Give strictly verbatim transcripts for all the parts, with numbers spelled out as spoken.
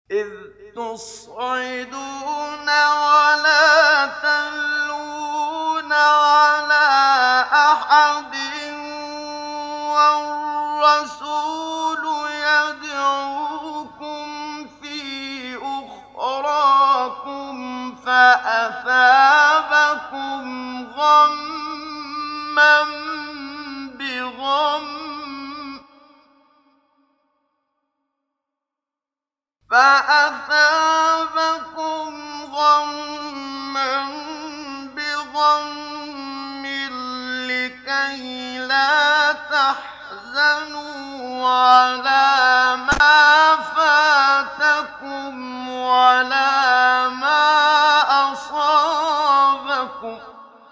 إذ تصعدون ولا تلوون على أحد والرسول يدعوكم في أخراكم فأثابكم غمّا بغم فأثابكم غمّا بغم لكي لا تحزنوا على ما فاتكم ولا ما أصابكم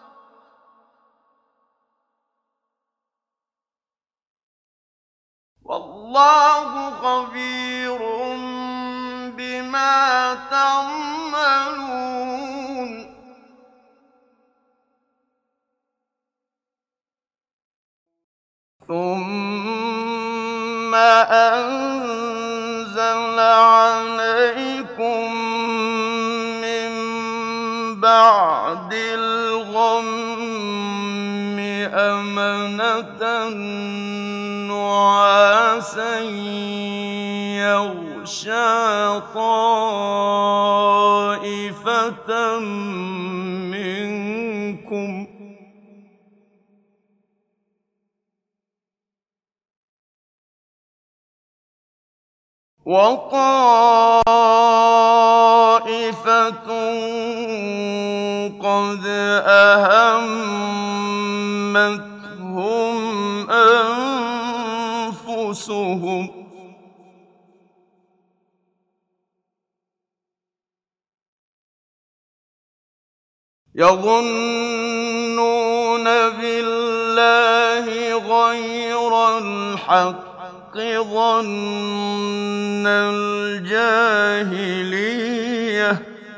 والله خبير بما تعملون ثم أنزل عليكم من بعد الغم أمنة نعاسا يغشى طائفة منكم وطائفة قد أهمتهم أنفسهم يظنون بالله غير الحق ظن الجاهلية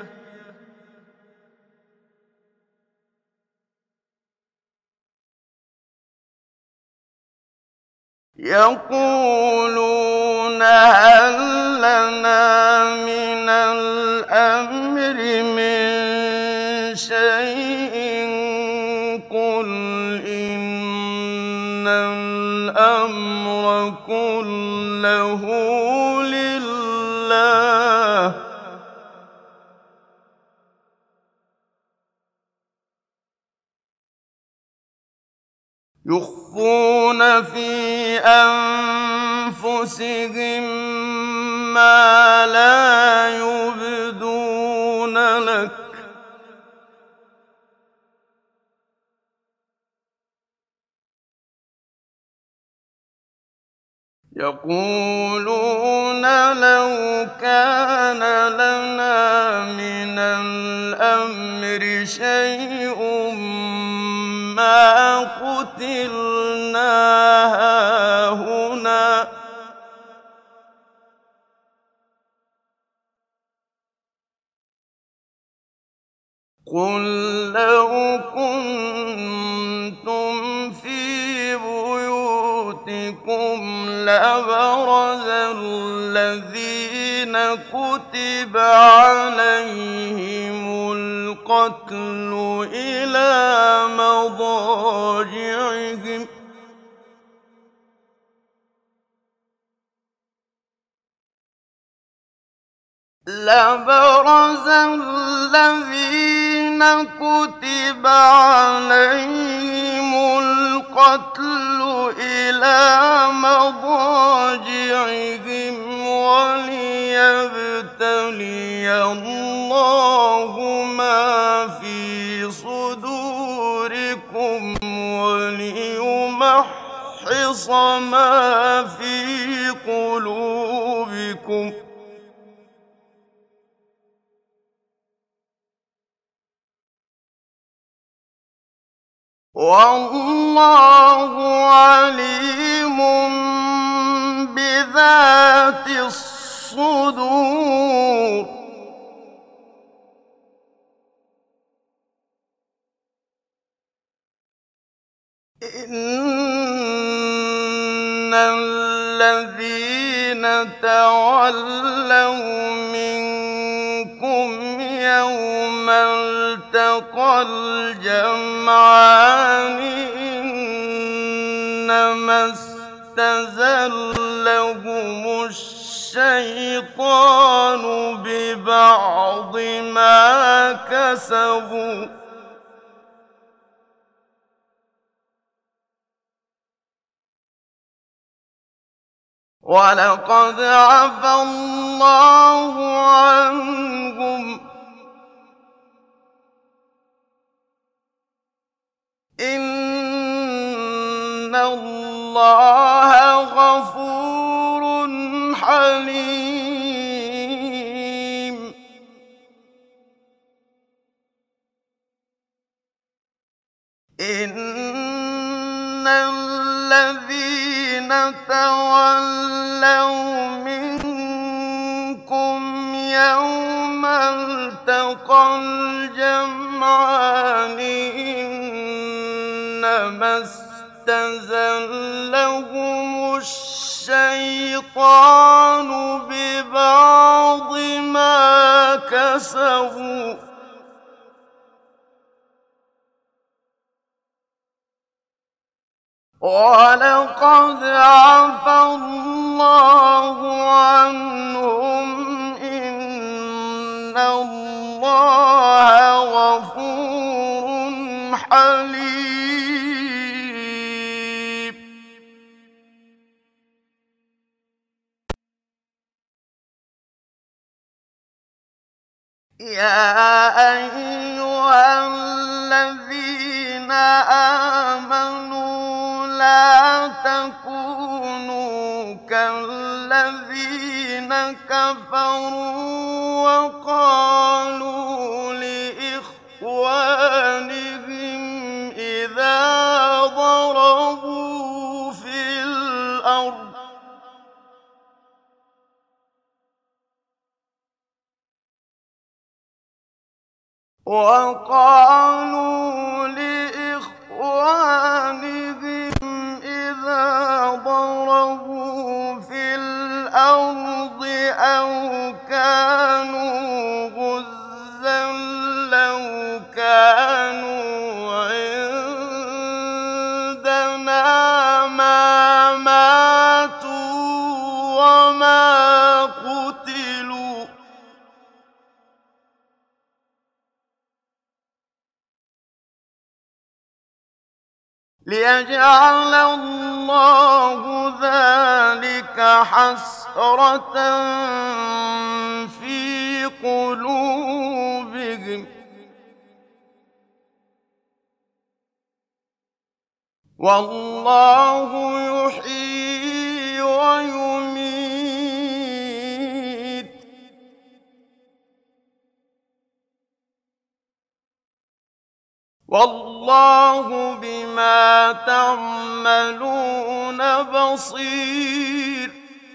يقولون هل لنا من الأمر من شيء قل إن الأمر كله لله يخفون في أنفسهم ما لا يبدون لك يقولون لو كان لنا من الأمر شيء ما قتلنا هاهنا قل لو كنتم في بيوتكم لبرز الذين كتب عليهم القتل إلى مضاجعهم لبرز الذين كتب عليهم القتل إلى مضاجعهم وليبتلي الله ما في صدوركم وليمحص ما في قلوبكم والله عليم بذات الصدور إن الذين تولوا التقى الجمعان إنما استزلهم الشيطان ببعض ما كسبوا ولقد عفا الله عنهم إن الله غفور حليم إن الذين تولوا منكم يوم التقى الجمعان إنما استزلهم الشيطان ببعض ما كسبوا ولقد عفا الله عنهم إن الله غفور حليم يا أيها الذين آمنوا لا تكونوا كالذين كفروا وقالوا لإخوانهم إذا ضربوا في الأرض وقالوا لإخوانهم إذا ضربوا في الأرض أو كانوا غزا لو كانوا عندنا ما ماتوا وما قتلوا ليجعل الله ذلك حسرة في قلوبهم والله يحيي ويميت والله بما تعملون بصير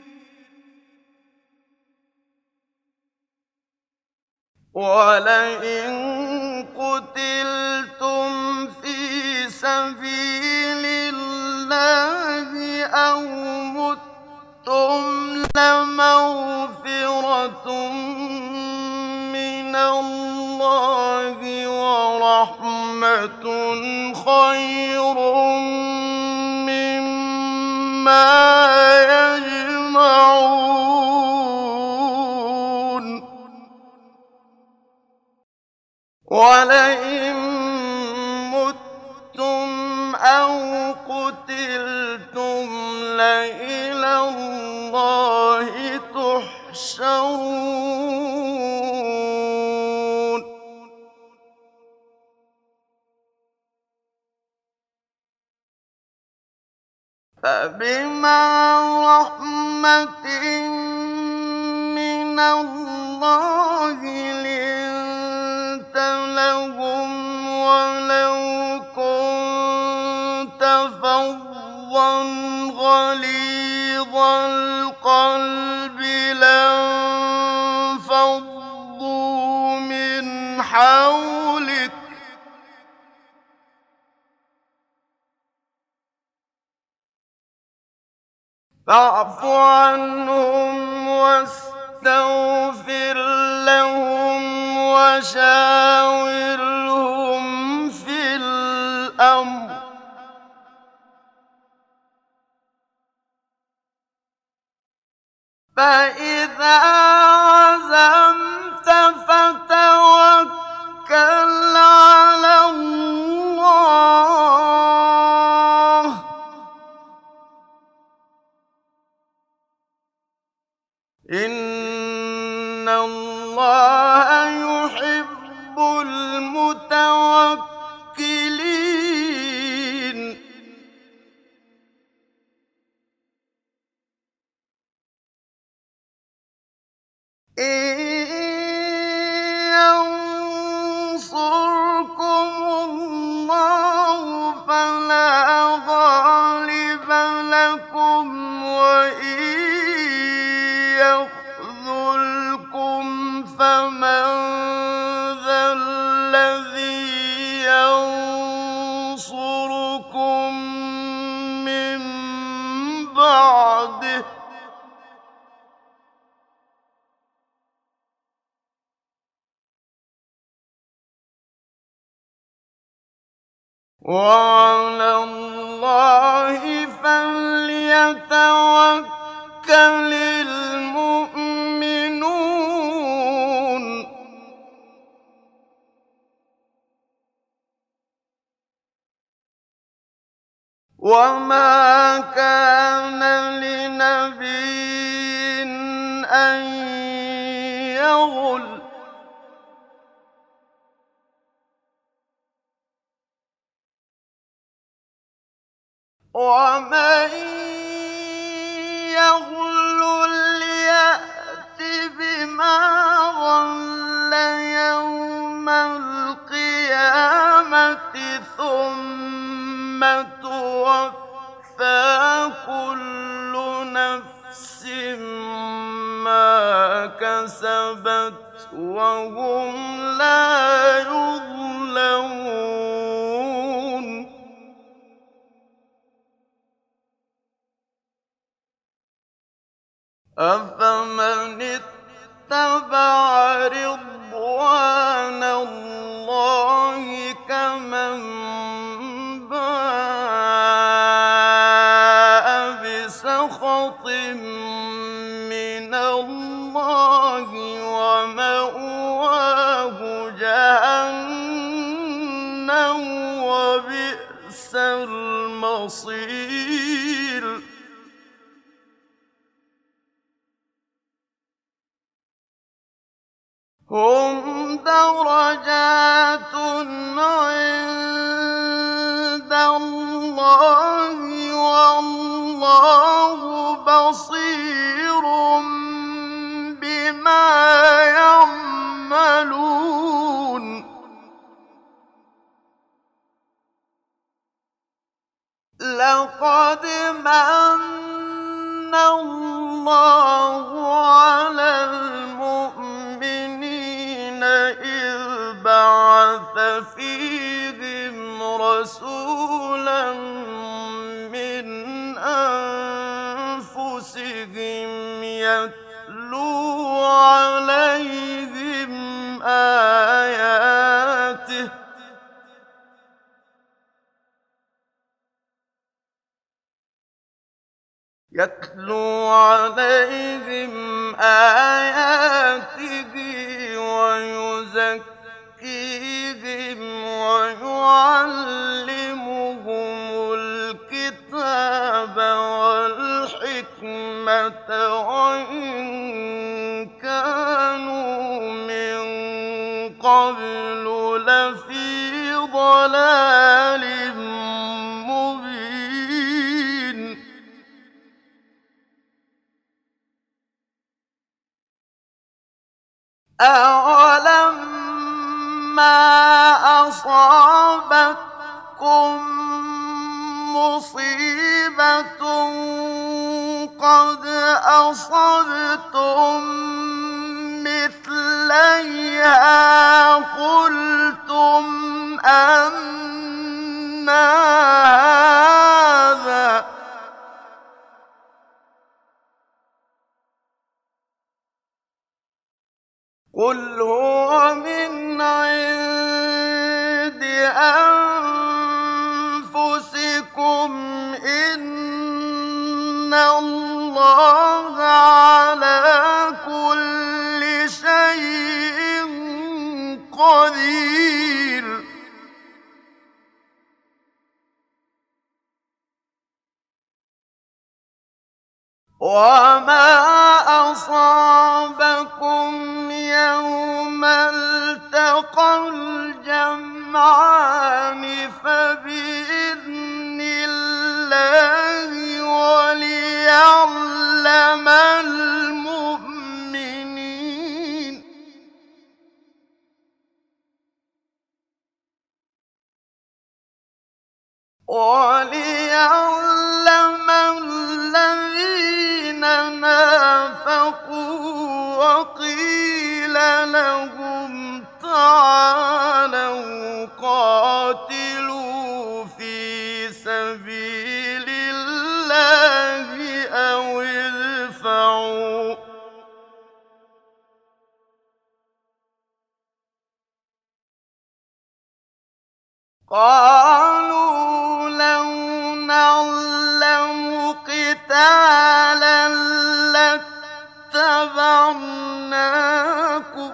ولئن قتلتم في سبيل الله أو متم لمغفرة من الله ورحمة خير مما يجمعون ولئن متم أو قتلتم لإلى الله تحشرون فبما رحمة من الله لنت لهم ولو كنت فظا غليظ القلب لانفضوا من حولك فاعف عنهم واستغفر لهم وشاورهم فإذا عزمت فتوكل على الله إن الله يحب المتوكلين إن ينصركم الله فلا غالب لكم وإن يخذلكم فمن ذا الذي ينصركم من بعده وعلى الله فليتوكل المؤمنون وما كان لنبي أن يغل ومن يغلل يأت بما غل يوم القيامة ثم توفى كل نفس ما كسبت وهم لا يظلمون أفمن اتبع رضوان الله كمن باء بسخط من الله ومأواه جهنم وبئس المصير هم درجات عند الله والله بصير بما يعملون لقد من الله على المؤمنين إذ بعث فيهم رسولا من أنفسهم يتلو عليهم آياته يتلو عليهم آياته ويزكيهم ويعلمهم الكتاب والحكمة وإن كانوا من قبل لفي ضلال مبين أَوَلَمَّا أَصَابَتْكُم مُّصِيبَةٌ قَدْ أَصَبْتُم مِّثْلَيْهَا قُلْتُمْ أَنَّىٰ هَٰذَا ۖ قُلْ هُوَ مِنْ عِندِ أَنفُسِكُمْ ۗ إِنَّ اللَّهَ عَلَىٰ وما أصابكم يوم التقى الجمعان فبإذن الله وليعلم المؤمنين وليعلم الذين نافقوا وقيل لهم تعالوا قاتلوا في سبيل الله أو ادفعوا قالوا لو نعلم قتالا لاتبعناكم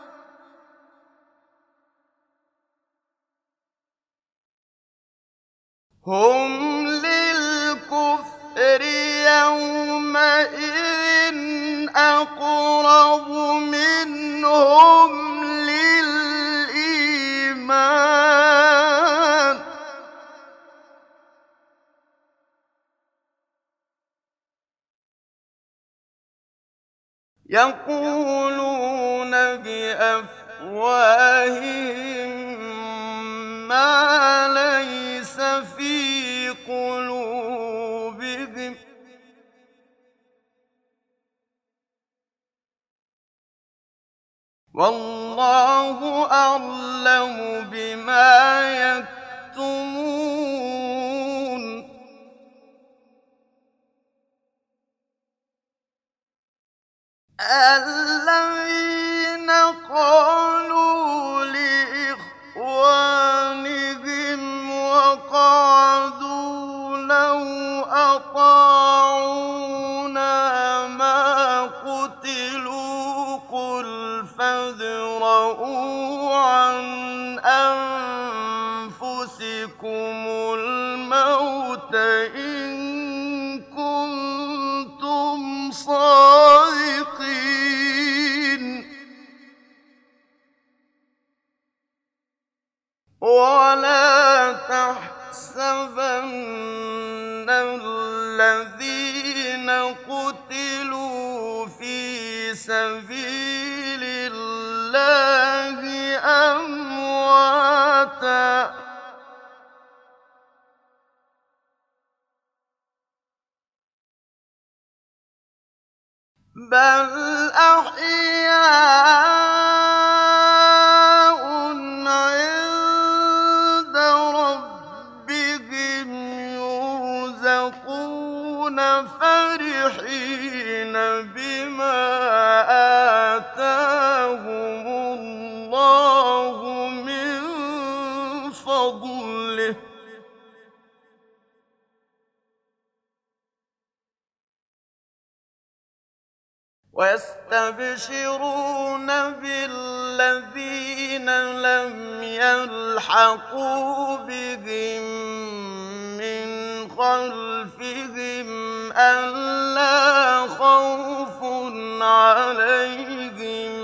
هم للكفر يومئذ أقرب منهم للإيمان يقولون بأفواههم ما ليس في قلوبهم والله أعلم بما يكتمون الذين قالوا لإخوانهم وقعدوا لو أطاعونا ما قتلوا قل فادرءوا عن أنفسكم الموت إن كنتم صادقين ولا تحسبن الذين قتلوا في سبيل الله أمواتا بل أحياء عند ربهم يرزقون فرحين بما آتاهم الله من فضله ويستبشرون بالذين لم يلحقوا بهم من خلفهم ألا خوف عليهم